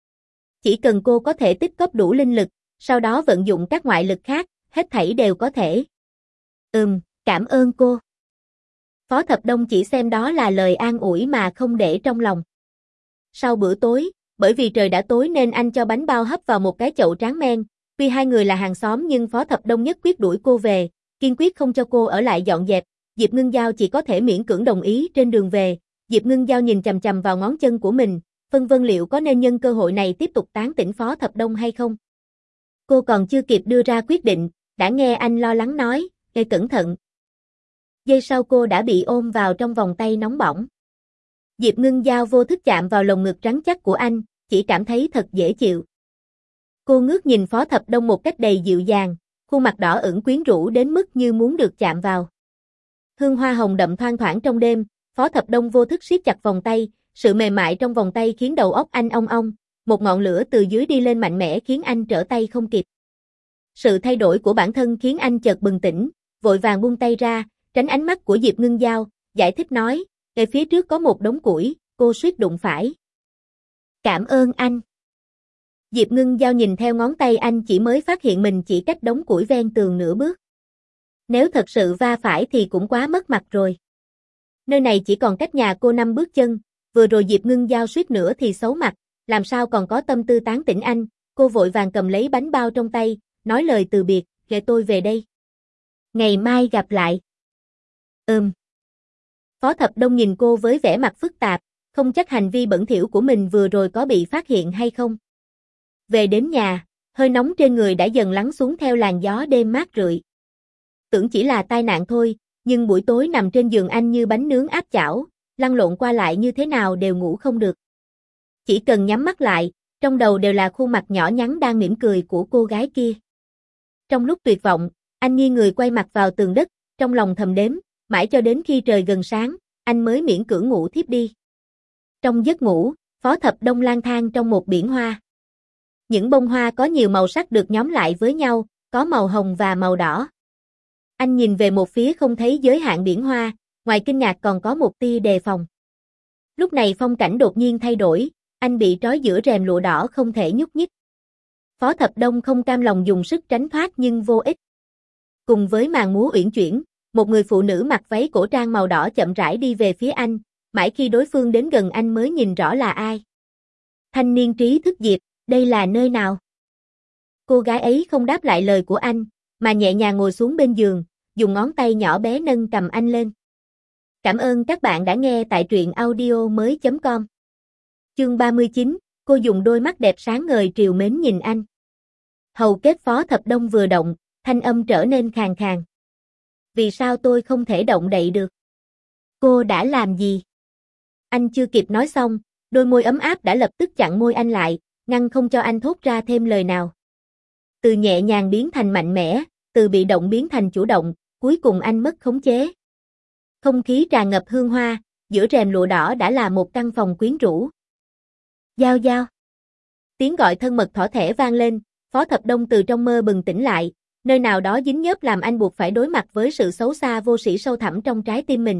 Chỉ cần cô có thể tích góp đủ linh lực, sau đó vận dụng các ngoại lực khác, hết thảy đều có thể." "Ừm, cảm ơn cô." Phó Thập Đông chỉ xem đó là lời an ủi mà không để trong lòng. Sau bữa tối, bởi vì trời đã tối nên anh cho bánh bao hấp vào một cái chậu tráng men, tuy hai người là hàng xóm nhưng Phó Thập Đông nhất quyết đuổi cô về, kiên quyết không cho cô ở lại dọn dẹp, Diệp Ngưng Giao chỉ có thể miễn cưỡng đồng ý. Trên đường về, Diệp Ngưng Giao nhìn chằm chằm vào ngón chân của mình, phân vân liệu có nên nhân cơ hội này tiếp tục tán tỉnh Phó Thập Đông hay không. Cô còn chưa kịp đưa ra quyết định, đã nghe anh lo lắng nói, "Ê cẩn thận." Giây sau cô đã bị ôm vào trong vòng tay nóng bỏng. Diệp Ngưng Giao vô thức chạm vào lồng ngực rắn chắc của anh, chỉ cảm thấy thật dễ chịu. Cô ngước nhìn Phó Thập Đông một cách đầy dịu dàng, khuôn mặt đỏ ửng quyến rũ đến mức như muốn được chạm vào. Hương hoa hồng đậm thoang thoảng trong đêm, Phó Thập Đông vô thức siết chặt vòng tay, sự mềm mại trong vòng tay khiến đầu óc anh ong ong, một ngọn lửa từ dưới đi lên mạnh mẽ khiến anh trở tay không kịp. Sự thay đổi của bản thân khiến anh chợt bừng tỉnh, vội vàng buông tay ra, tránh ánh mắt của Diệp Ngưng Giao, giải thích nói, "Ở phía trước có một đống củi, cô suýt đụng phải." "Cảm ơn anh." Diệp Ngưng Giao nhìn theo ngón tay anh chỉ mới phát hiện mình chỉ cách đống củi ven tường nửa bước. Nếu thật sự va phải thì cũng quá mất mặt rồi. Nơi này chỉ còn cách nhà cô năm bước chân, vừa rồi Diệp Ngưng Giao suýt nữa thì xấu mặt, làm sao còn có tâm tư tán tỉnh anh, cô vội vàng cầm lấy bánh bao trong tay, nói lời từ biệt, "Để tôi về đây. Ngày mai gặp lại." Ừm. Phó Thập Đông nhìn cô với vẻ mặt phức tạp, không chắc hành vi bẩn thỉu của mình vừa rồi có bị phát hiện hay không. Về đến nhà, hơi nóng trên người đã dần lắng xuống theo làn gió đêm mát rượi. Tưởng chỉ là tai nạn thôi, nhưng buổi tối nằm trên giường anh như bánh nướng áp chảo, lăn lộn qua lại như thế nào đều ngủ không được. Chỉ cần nhắm mắt lại, trong đầu đều là khuôn mặt nhỏ nhắn đang mỉm cười của cô gái kia. Trong lúc tuyệt vọng, anh nghiêng người quay mặt vào tường đất, trong lòng thầm đếm, mãi cho đến khi trời gần sáng, anh mới miễn cưỡng ngủ thiếp đi. Trong giấc ngủ, Phó Thập Đông lang thang trong một biển hoa. Những bông hoa có nhiều màu sắc được nhóm lại với nhau, có màu hồng và màu đỏ. Anh nhìn về một phía không thấy giới hạn biển hoa, ngoài kinh ngạc còn có một tia đề phòng. Lúc này phong cảnh đột nhiên thay đổi, anh bị trói giữa rèm lụa đỏ không thể nhúc nhích. Phó Thập Đông không cam lòng dùng sức tránh thoát nhưng vô ích. Cùng với màn múa uyển chuyển, một người phụ nữ mặc váy cổ trang màu đỏ chậm rãi đi về phía anh, mãi khi đối phương đến gần anh mới nhìn rõ là ai. Thanh niên trí thức Diệp, đây là nơi nào? Cô gái ấy không đáp lại lời của anh, mà nhẹ nhàng ngồi xuống bên giường, dùng ngón tay nhỏ bé nâng cầm anh lên. Cảm ơn các bạn đã nghe tại truyện audio mới chấm com. Chương ba mươi chín, cô dùng đôi mắt đẹp sáng ngời trìu mến nhìn anh. Hầu kết Phó Thập Đông vừa động, thanh âm trở nên khàn khàn. Vì sao tôi không thể động đậy được? Cô đã làm gì? Anh chưa kịp nói xong, đôi môi ấm áp đã lập tức chặn môi anh lại, ngăn không cho anh thốt ra thêm lời nào. Từ nhẹ nhàng biến thành mạnh mẽ, từ bị động biến thành chủ động, cuối cùng anh mất khống chế. Không khí tràn ngập hương hoa, giữa rèm lụa đỏ đã là một căn phòng quyến rũ. Giao giao. Tiếng gọi thân mật thỏ thẻ vang lên, Phó Thập Đông từ trong mơ bừng tỉnh lại, nơi nào đó dính nhớp làm anh buộc phải đối mặt với sự xấu xa vô sĩ sâu thẳm trong trái tim mình.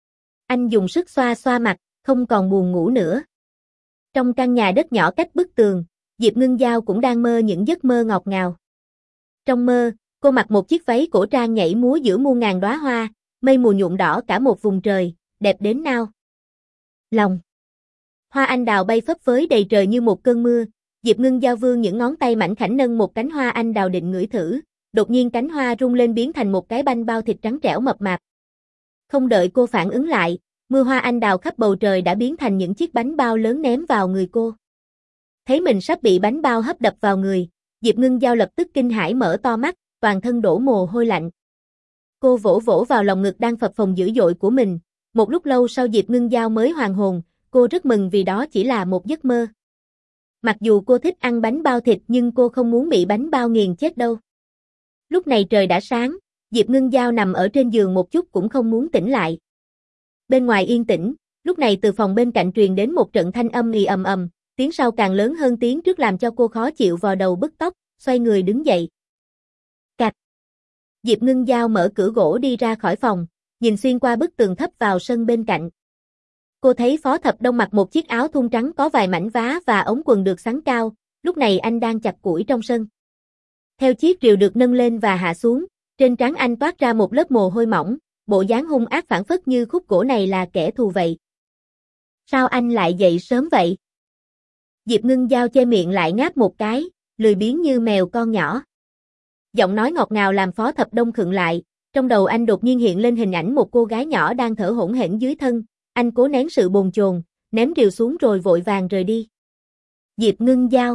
Anh dùng sức xoa xoa mặt, không còn buồn ngủ nữa. Trong căn nhà đất nhỏ cách bức tường, Diệp Ngưng Giao cũng đang mơ những giấc mơ ngọt ngào. Trong mơ, cô mặc một chiếc váy cổ trang nhảy múa giữa muôn ngàn đóa hoa, mây mù nhuộm đỏ cả một vùng trời, đẹp đến nao lòng. Hoa anh đào bay phấp phới đầy trời như một cơn mưa, Diệp Ngưng Giao vươn những ngón tay mảnh khảnh nâng một cánh hoa anh đào định ngửi thử, đột nhiên cánh hoa rung lên biến thành một cái banh bao thịt trắng trẻo mập mạp. Không đợi cô phản ứng lại, mưa hoa anh đào khắp bầu trời đã biến thành những chiếc bánh bao lớn ném vào người cô. Thấy mình sắp bị bánh bao hấp đập vào người, Diệp Ngưng Giao lập tức kinh hãi mở to mắt, toàn thân đổ mồ hôi lạnh. Cô vỗ vỗ vào lòng ngực đang phập phồng dữ dội của mình, một lúc lâu sau Diệp Ngưng Giao mới hoàn hồn, cô rất mừng vì đó chỉ là một giấc mơ. Mặc dù cô thích ăn bánh bao thịt nhưng cô không muốn bị bánh bao nghiền chết đâu. Lúc này trời đã sáng, Diệp Ngưng Giao nằm ở trên giường một chút cũng không muốn tỉnh lại. Bên ngoài yên tĩnh, lúc này từ phòng bên cạnh truyền đến một trận thanh âm ì ầm ầm, tiếng sau càng lớn hơn tiếng trước làm cho cô khó chịu vò đầu bứt tóc, xoay người đứng dậy. Cạch. Diệp Ngưng Giao mở cửa gỗ đi ra khỏi phòng, nhìn xuyên qua bức tường thấp vào sân bên cạnh. Cô thấy Phó Thập Đông mặc một chiếc áo thun trắng có vài mảnh vá và ống quần được xắn cao, lúc này anh đang chặt củi trong sân. Theo chiếc rìu được nâng lên và hạ xuống, trên trán anh toát ra một lớp mồ hôi mỏng, bộ dáng hung ác phảng phất như khúc gỗ này là kẻ thù vậy. Sao anh lại dậy sớm vậy? Diệp Ngưng Giao che miệng lại ngáp một cái, lười biếng như mèo con nhỏ. Giọng nói ngọt ngào làm Phó Thập Đông khựng lại, trong đầu anh đột nhiên hiện lên hình ảnh một cô gái nhỏ đang thở hổn hển dưới thân, anh cố nén sự bồn chồn, ném rìu xuống rồi vội vàng rời đi. Diệp Ngưng Giao,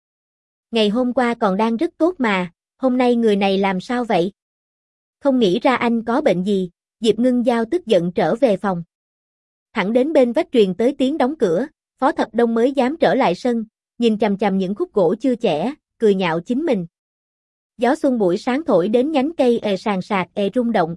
ngày hôm qua còn đang rất tốt mà, hôm nay người này làm sao vậy? Không nghĩ ra anh có bệnh gì, Diệp Ngưng Giao tức giận trở về phòng. Thẳng đến bên vách truyền tới tiếng đóng cửa, Phó Thập Đông mới dám trở lại sân, nhìn chằm chằm những khúc gỗ chưa chẻ, cười nhạo chính mình. Gió xuân buổi sáng thổi đến nhánh cây ề sàn sạc ề rung động.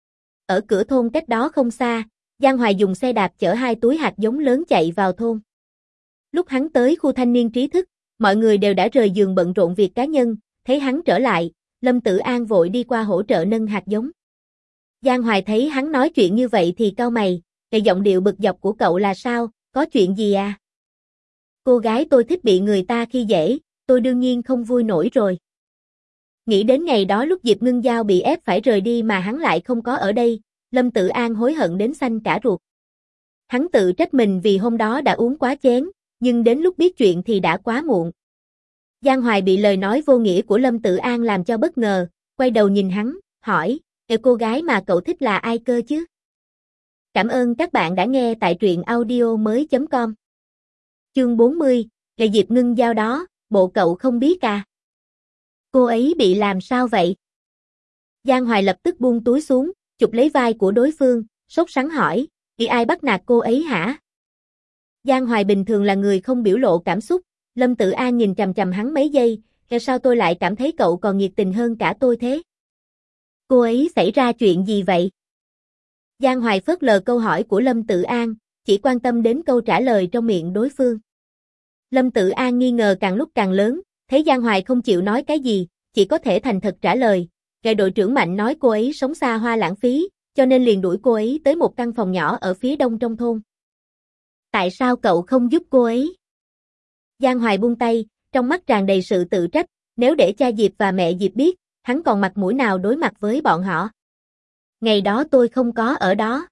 Ở cửa thôn cách đó không xa, Giang Hoài dùng xe đạp chở hai túi hạt giống lớn chạy vào thôn. Lúc hắn tới khu thanh niên trí thức, mọi người đều đã rời giường bận rộn việc cá nhân, thấy hắn trở lại, Lâm Tử An vội đi qua hỗ trợ nâng hạt giống. Giang Hoài thấy hắn nói chuyện như vậy thì cau mày, cái giọng điệu bực dọc của cậu là sao, có chuyện gì à? Cô gái tôi thích bị người ta khi dễ, tôi đương nhiên không vui nổi rồi. Nghĩ đến ngày đó lúc Diệp Ngưng Giao bị ép phải rời đi mà hắn lại không có ở đây, Lâm Tử An hối hận đến xanh cả ruột. Hắn tự trách mình vì hôm đó đã uống quá chén, nhưng đến lúc biết chuyện thì đã quá muộn. Giang Hoài bị lời nói vô nghĩa của Lâm Tử An làm cho bất ngờ, quay đầu nhìn hắn, hỏi, "Ê, cô gái mà cậu thích là ai cơ chứ?" Cảm ơn các bạn đã nghe tại truyện audio mới chấm com. Chương bốn mươi, là Diệp Ngưng Giao đó, bộ cậu không biết à? Cô ấy bị làm sao vậy? Giang Hoài lập tức buông túi xuống, chụp lấy vai của đối phương, sốt sắng hỏi, "Bị ai bắt nạt cô ấy hả?" Giang Hoài bình thường là người không biểu lộ cảm xúc, Lâm Tử An nhìn chằm chằm hắn mấy giây, "Theo sao tôi lại cảm thấy cậu còn nhiệt tình hơn cả tôi thế? Cô ấy xảy ra chuyện gì vậy?" Giang Hoài phớt lờ câu hỏi của Lâm Tử An, chỉ quan tâm đến câu trả lời trong miệng đối phương. Lâm Tử An nghi ngờ càng lúc càng lớn, thấy Giang Hoài không chịu nói cái gì, chỉ có thể thành thật trả lời, "Gã đội trưởng Mạnh nói cô ấy sống xa hoa lãng phí, cho nên liền đuổi cô ấy tới một căn phòng nhỏ ở phía đông trong thôn." "Tại sao cậu không giúp cô ấy?" Giang Hoài buông tay, trong mắt tràn đầy sự tự trách, nếu để cha Diệp và mẹ Diệp biết, hắn còn mặt mũi nào đối mặt với bọn họ. Ngày đó tôi không có ở đó.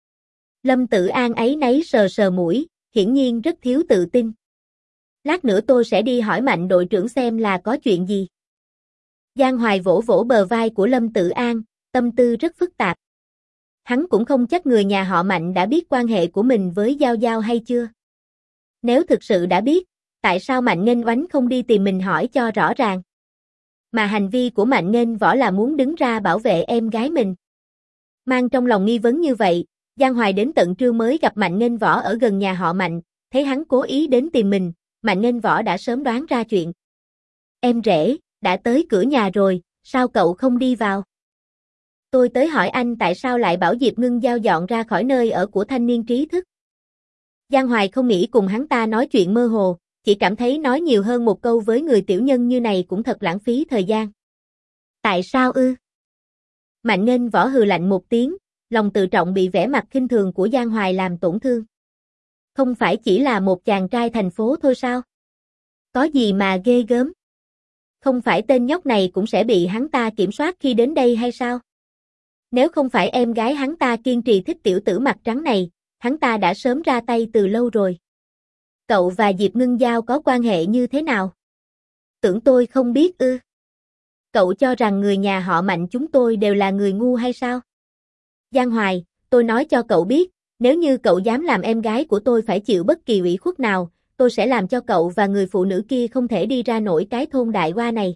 Lâm Tử An áy náy sờ sờ mũi, hiển nhiên rất thiếu tự tin. Lát nữa tôi sẽ đi hỏi Mạnh đội trưởng xem là có chuyện gì. Giang Hoài vỗ vỗ bờ vai của Lâm Tử An, tâm tư rất phức tạp. Hắn cũng không chắc người nhà họ Mạnh đã biết quan hệ của mình với Giao Giao hay chưa. Nếu thực sự đã biết, tại sao Mạnh Nghênh Oánh không đi tìm mình hỏi cho rõ ràng? Mà hành vi của Mạnh Nghênh Võ là muốn đứng ra bảo vệ em gái mình. Mang trong lòng nghi vấn như vậy, Giang Hoài đến tận trưa mới gặp Mạnh Nghênh Võ ở gần nhà họ Mạnh, thấy hắn cố ý đến tìm mình, Mạnh Nghênh Võ đã sớm đoán ra chuyện. Em rể, đã tới cửa nhà rồi, sao cậu không đi vào? Tôi tới hỏi anh tại sao lại bảo Diệp Ngưng Giao dọn ra khỏi nơi ở của thanh niên trí thức. Giang Hoài không nghĩ cùng hắn ta nói chuyện mơ hồ, chỉ cảm thấy nói nhiều hơn một câu với người tiểu nhân như này cũng thật lãng phí thời gian. Tại sao ư? Mạnh Nghênh Võ hừ lạnh một tiếng, lòng tự trọng bị vẻ mặt khinh thường của Giang Hoài làm tổn thương. Không phải chỉ là một chàng trai thành phố thôi sao? Có gì mà ghê gớm? Không phải tên nhóc này cũng sẽ bị hắn ta kiểm soát khi đến đây hay sao? Nếu không phải em gái hắn ta kiên trì thích tiểu tử mặt trắng này, hắn ta đã sớm ra tay từ lâu rồi. Cậu và Diệp Ngưng Giao có quan hệ như thế nào? Tưởng tôi không biết ư? Cậu cho rằng người nhà họ Mạnh chúng tôi đều là người ngu hay sao? Giang Hoài, tôi nói cho cậu biết, nếu như cậu dám làm em gái của tôi phải chịu bất kỳ ủy khuất nào, tôi sẽ làm cho cậu và người phụ nữ kia không thể đi ra nổi cái thôn Đại Hoa này.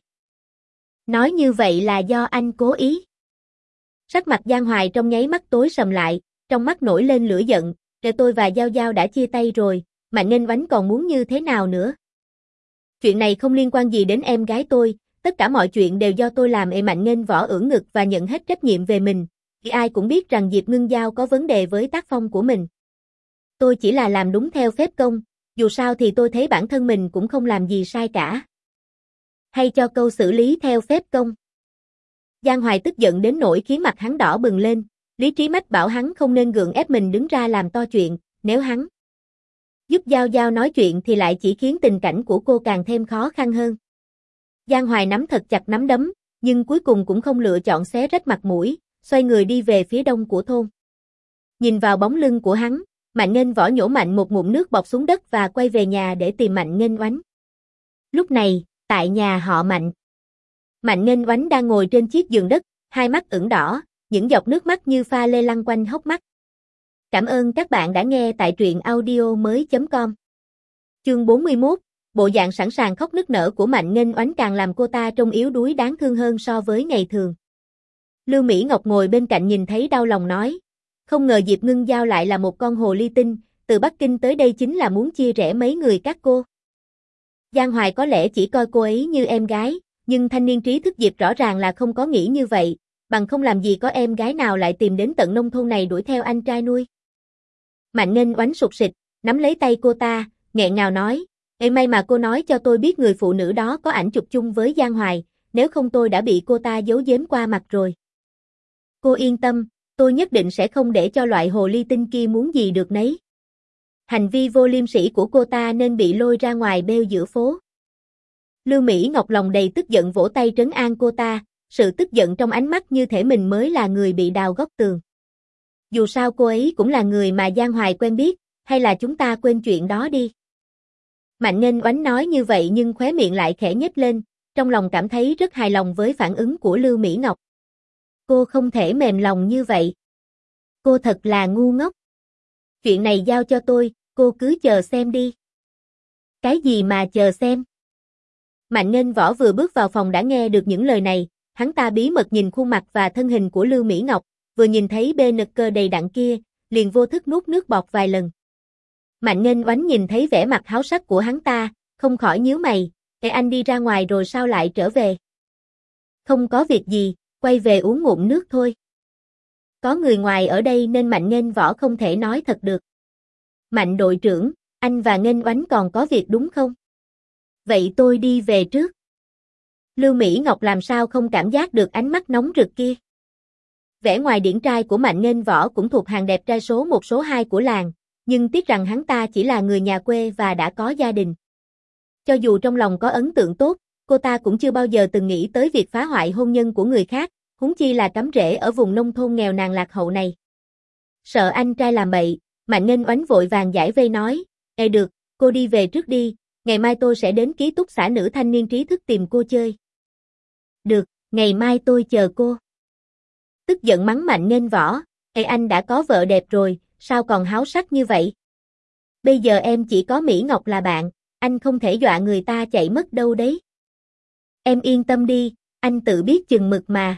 Nói như vậy là do anh cố ý. Sắc mặt Giang Hoài trong nháy mắt tối sầm lại, trong mắt nổi lên lửa giận, để tôi và Giao Giao đã chia tay rồi, Mạnh Nghênh Oánh còn muốn như thế nào nữa? Chuyện này không liên quan gì đến em gái tôi, tất cả mọi chuyện đều do tôi làm. Ê Mạnh Nghênh Võ ưỡn ngực và nhận hết trách nhiệm về mình, thì ai cũng biết rằng Diệp Ngưng Giao có vấn đề với tác phong của mình. Tôi chỉ là làm đúng theo phép công, dù sao thì tôi thấy bản thân mình cũng không làm gì sai cả. Hay cho câu xử lý theo phép công. Giang Hoài tức giận đến nỗi khiến mặt hắn đỏ bừng lên, lý trí mách bảo hắn không nên gượng ép mình đứng ra làm to chuyện, nếu hắn giúp Giao Giao nói chuyện thì lại chỉ khiến tình cảnh của cô càng thêm khó khăn hơn. Giang Hoài nắm thật chặt nắm đấm, nhưng cuối cùng cũng không lựa chọn xé rách mặt mũi, xoay người đi về phía đông của thôn. Nhìn vào bóng lưng của hắn, Mạnh Nghênh Võ nhổ mạnh một ngụm nước bọt xuống đất và quay về nhà để tìm Mạnh Nghênh Oánh. Lúc này, tại nhà họ Mạnh, Mạnh Nghênh Oánh đang ngồi trên chiếc giường đất, hai mắt ửng đỏ, những giọt nước mắt như pha lê lăn quanh hốc mắt. Cảm ơn các bạn đã nghe tại truyện audio mới chấm com. Chương bốn mươi mốt, bộ dạng sẵn sàng khóc nức nở của Mạnh Nghênh Oánh càng làm cô ta trông yếu đuối đáng thương hơn so với ngày thường. Lưu Mỹ Ngọc ngồi bên cạnh nhìn thấy đau lòng nói, không ngờ Diệp Ngưng Giao lại là một con hồ ly tinh, từ Bắc Kinh tới đây chính là muốn chia rẽ mấy người các cô. Giang Hoài có lẽ chỉ coi cô ấy như em gái, nhưng thanh niên trí thức Diệp rõ ràng là không có nghĩ như vậy, bằng không làm gì có em gái nào lại tìm đến tận nông thôn này đuổi theo anh trai nuôi. Mạnh Nghênh Oánh sụt sịt, nắm lấy tay cô ta, nghẹn ngào nói, ê may mà cô nói cho tôi biết người phụ nữ đó có ảnh chụp chung với Giang Hoài, nếu không tôi đã bị cô ta giấu giếm qua mặt rồi. Cô yên tâm, tôi nhất định sẽ không để cho loại hồ ly tinh kia muốn gì được nấy. Hành vi vô liêm sỉ của cô ta nên bị lôi ra ngoài bêu giữa phố. Lưu Mỹ Ngọc lòng đầy tức giận vỗ tay trấn an cô ta, sự tức giận trong ánh mắt như thể mình mới là người bị đào góc tường. Dù sao cô ấy cũng là người mà Giang Hoài quen biết, hay là chúng ta quên chuyện đó đi. Mạnh Nghênh Oánh nói như vậy nhưng khóe miệng lại khẽ nhếch lên, trong lòng cảm thấy rất hài lòng với phản ứng của Lưu Mỹ Ngọc. Cô không thể mềm lòng như vậy. Cô thật là ngu ngốc. Chuyện này giao cho tôi, cô cứ chờ xem đi. Cái gì mà chờ xem? Mạnh Nghênh Võ vừa bước vào phòng đã nghe được những lời này, hắn ta bí mật nhìn khuôn mặt và thân hình của Lưu Mỹ Ngọc, vừa nhìn thấy bê nực cơ đầy đặn kia, liền vô thức nuốt nước bọt vài lần. Mạnh Nghênh Oánh nhìn thấy vẻ mặt háo sắc của hắn ta, không khỏi nhíu mày, "Ê anh đi ra ngoài rồi sao lại trở về?" "Không có việc gì, quay về uống ngụm nước thôi." Có người ngoài ở đây nên Mạnh Nghênh Võ không thể nói thật được. "Mạnh đội trưởng, anh và Nghênh Oánh còn có việc đúng không?" "Vậy tôi đi về trước." Lưu Mỹ Ngọc làm sao không cảm giác được ánh mắt nóng rực kia. Vẻ ngoài điển trai của Mạnh Nghênh Võ cũng thuộc hàng đẹp trai số một số hai của làng, nhưng tiếc rằng hắn ta chỉ là người nhà quê và đã có gia đình. Cho dù trong lòng có ấn tượng tốt, cô ta cũng chưa bao giờ từng nghĩ tới việc phá hoại hôn nhân của người khác, huống chi là cắm rễ ở vùng nông thôn nghèo nàn lạc hậu này. Sợ anh trai làm bậy, Mạnh Nghênh Oánh vội vàng giải vây nói, Ê được, cô đi về trước đi, ngày mai tôi sẽ đến ký túc xá nữ thanh niên trí thức tìm cô chơi. Được, ngày mai tôi chờ cô. Tức giận mắng Mạnh Nghênh Võ, Ê anh đã có vợ đẹp rồi, sao còn háo sắc như vậy? Bây giờ em chỉ có Mỹ Ngọc là bạn, anh không thể dọa người ta chạy mất đâu đấy. Em yên tâm đi, anh tự biết chừng mực mà.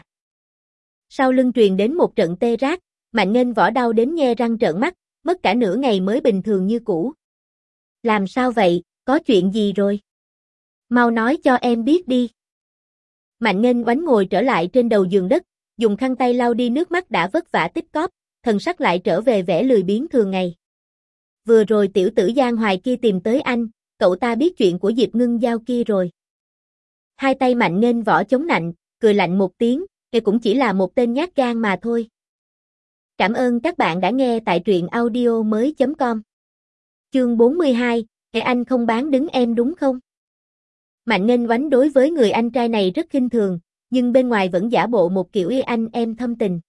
Sau lưng truyền đến một trận tê rát, Mạnh Nghênh Võ đau đến nhe răng trợn mắt, mất cả nửa ngày mới bình thường như cũ. Làm sao vậy, có chuyện gì rồi? Mau nói cho em biết đi. Mạnh Nghênh Oánh ngồi trở lại trên đầu giường đất, dùng khăn tay lau đi nước mắt đã vất vả tích cóp, thần sắc lại trở về vẻ lười biếng thường ngày. Vừa rồi tiểu tử Giang Hoài kia tìm tới anh, cậu ta biết chuyện của Diệp Ngưng Giao kia rồi. Hai tay Mạnh Nghênh Võ chống nạnh, cười lạnh một tiếng, kể cũng chỉ là một tên nhát gan mà thôi. Cảm ơn các bạn đã nghe tại truyện audio mới chấm com. Chương bốn mươi hai, Ê anh không bán đứng em đúng không? Mạnh Nghênh Oánh đối với người anh trai này rất khinh thường, nhưng bên ngoài vẫn giả bộ một kiểu ê anh em thâm tình.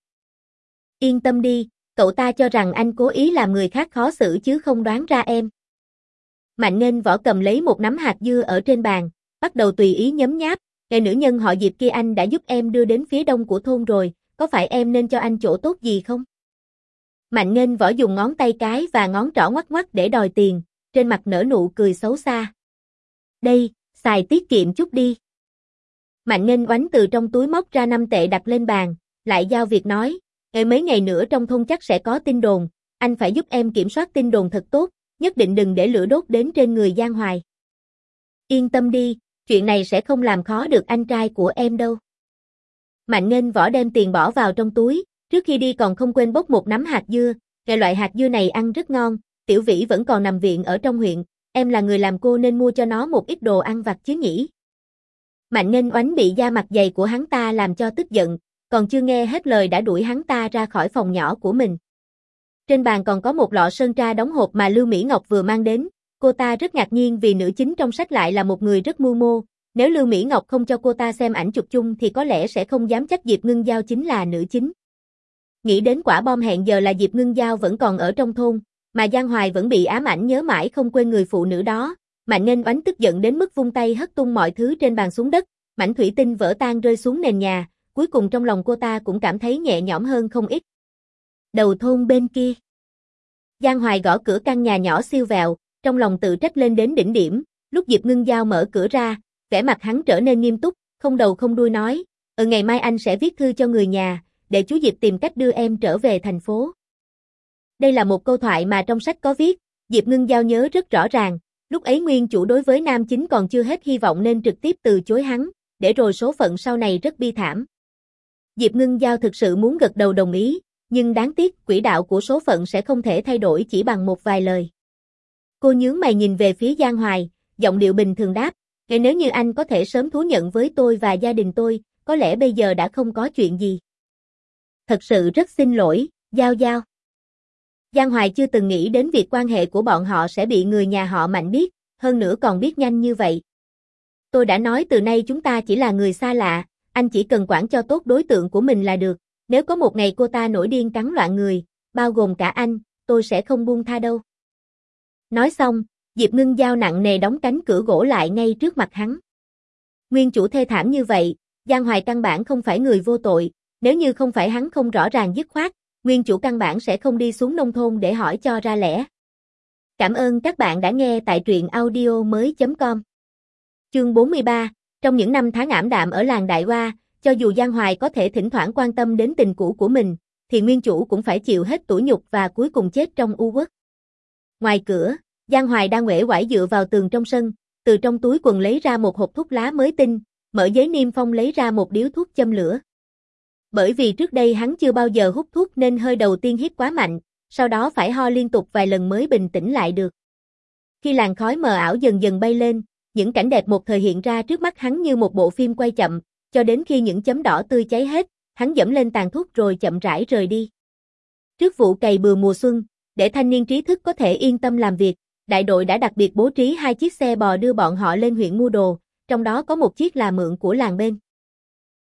Yên tâm đi, cậu ta cho rằng anh cố ý làm người khác khó xử chứ không đoán ra em. Mạnh Nghênh Võ cầm lấy một nắm hạt dưa ở trên bàn, bắt đầu tùy ý nhấm nháp, Ê nữ nhân họ Diệp kia anh đã giúp em đưa đến phía đông của thôn rồi, có phải em nên cho anh chỗ tốt gì không? Mạnh Nghênh Võ dùng ngón tay cái và ngón trỏ ngoắc ngoắc để đòi tiền, trên mặt nở nụ cười xấu xa. Đây, xài tiết kiệm chút đi. Mạnh Nghênh Oánh từ trong túi móc ra năm tệ đặt lên bàn, lại giao việc nói, Ê mấy ngày nữa trong thôn chắc sẽ có tin đồn, anh phải giúp em kiểm soát tin đồn thật tốt, nhất định đừng để lửa đốt đến trên người Giang Hoài. Yên tâm đi, chuyện này sẽ không làm khó được anh trai của em đâu. Mạnh Nghênh Võ đem tiền bỏ vào trong túi, trước khi đi còn không quên bốc một nắm hạt dưa, cái loại hạt dưa này ăn rất ngon, Tiểu Vĩ vẫn còn nằm viện ở trong huyện, em là người làm cô nên mua cho nó một ít đồ ăn vặt chứ nhỉ. Mạnh Nghênh Oánh bị da mặt dày của hắn ta làm cho tức giận, còn chưa nghe hết lời đã đuổi hắn ta ra khỏi phòng nhỏ của mình. Trên bàn còn có một lọ sơn tra đóng hộp mà Lưu Mỹ Ngọc vừa mang đến, cô ta rất ngạc nhiên vì nữ chính trong sách lại là một người rất mưu mô, nếu Lưu Mỹ Ngọc không cho cô ta xem ảnh chụp chung thì có lẽ sẽ không dám chắc Diệp Ngưng Giao chính là nữ chính. Nghĩ đến quả bom hẹn giờ là Diệp Ngưng Giao vẫn còn ở trong thôn, mà Giang Hoài vẫn bị ám ảnh nhớ mãi không quên người phụ nữ đó, Mạnh Nghênh Oánh tức giận đến mức vung tay hất tung mọi thứ trên bàn xuống đất, mảnh thủy tinh vỡ tan rơi xuống nền nhà, cuối cùng trong lòng cô ta cũng cảm thấy nhẹ nhõm hơn không ít. Đầu thôn bên kia. Giang Hoài gõ cửa căn nhà nhỏ siêu vẹo, trong lòng tự trách lên đến đỉnh điểm, lúc Diệp Ngưng Giao mở cửa ra, vẻ mặt hắn trở nên nghiêm túc, không đầu không đuôi nói, ừ ngày mai anh sẽ viết thư cho người nhà, để chú Diệp tìm cách đưa em trở về thành phố. Đây là một câu thoại mà trong sách có viết, Diệp Ngưng Giao nhớ rất rõ ràng, lúc ấy nguyên chủ đối với nam chính còn chưa hết hy vọng nên trực tiếp từ chối hắn, để rồi số phận sau này rất bi thảm. Diệp Ngưng Giao thực sự muốn gật đầu đồng ý, nhưng đáng tiếc quỹ đạo của số phận sẽ không thể thay đổi chỉ bằng một vài lời. Cô nhướng mày nhìn về phía Giang Hoài, giọng điệu bình thường đáp, nếu như anh có thể sớm thú nhận với tôi và gia đình tôi, có lẽ bây giờ đã không có chuyện gì. Thật sự rất xin lỗi, Giao Giao. Giang Hoài chưa từng nghĩ đến việc quan hệ của bọn họ sẽ bị người nhà họ Mạnh biết, hơn nữa còn biết nhanh như vậy. Tôi đã nói từ nay chúng ta chỉ là người xa lạ, anh chỉ cần quản cho tốt đối tượng của mình là được, nếu có một ngày cô ta nổi điên cắn loạn người, bao gồm cả anh, tôi sẽ không buông tha đâu. Nói xong, Diệp Ngưng Giao nặng nề đóng cánh cửa gỗ lại ngay trước mặt hắn. Nguyên chủ thê thảm như vậy, Giang Hoài căn bản không phải người vô tội, nếu như không phải hắn không rõ ràng dứt khoát, nguyên chủ căn bản sẽ không đi xuống nông thôn để hỏi cho ra lẽ. Cảm ơn các bạn đã nghe tại truyện audio mới chấm com. Chương bốn mươi ba, trong những năm tháng ảm đạm ở làng Đại Hoa, cho dù Giang Hoài có thể thỉnh thoảng quan tâm đến tình cũ của mình, thì nguyên chủ cũng phải chịu hết tủi nhục và cuối cùng chết trong u uất. Ngoài cửa, Giang Hoài đang uể oải dựa vào tường trong sân, từ trong túi quần lấy ra một hộp thuốc lá mới tinh, mở giấy niêm phong lấy ra một điếu thuốc châm lửa. Bởi vì trước đây hắn chưa bao giờ hút thuốc nên hơi đầu tiên hít quá mạnh, sau đó phải ho liên tục vài lần mới bình tĩnh lại được. Khi làn khói mờ ảo dần dần bay lên, những cảnh đẹp một thời hiện ra trước mắt hắn như một bộ phim quay chậm, cho đến khi những chấm đỏ tươi cháy hết, hắn dẫm lên tàn thuốc rồi chậm rãi rời đi. Trước vụ cày bừa mùa xuân, để thanh niên trí thức có thể yên tâm làm việc, đại đội đã đặc biệt bố trí hai chiếc xe bò đưa bọn họ lên huyện mua đồ, trong đó có một chiếc là mượn của làng bên.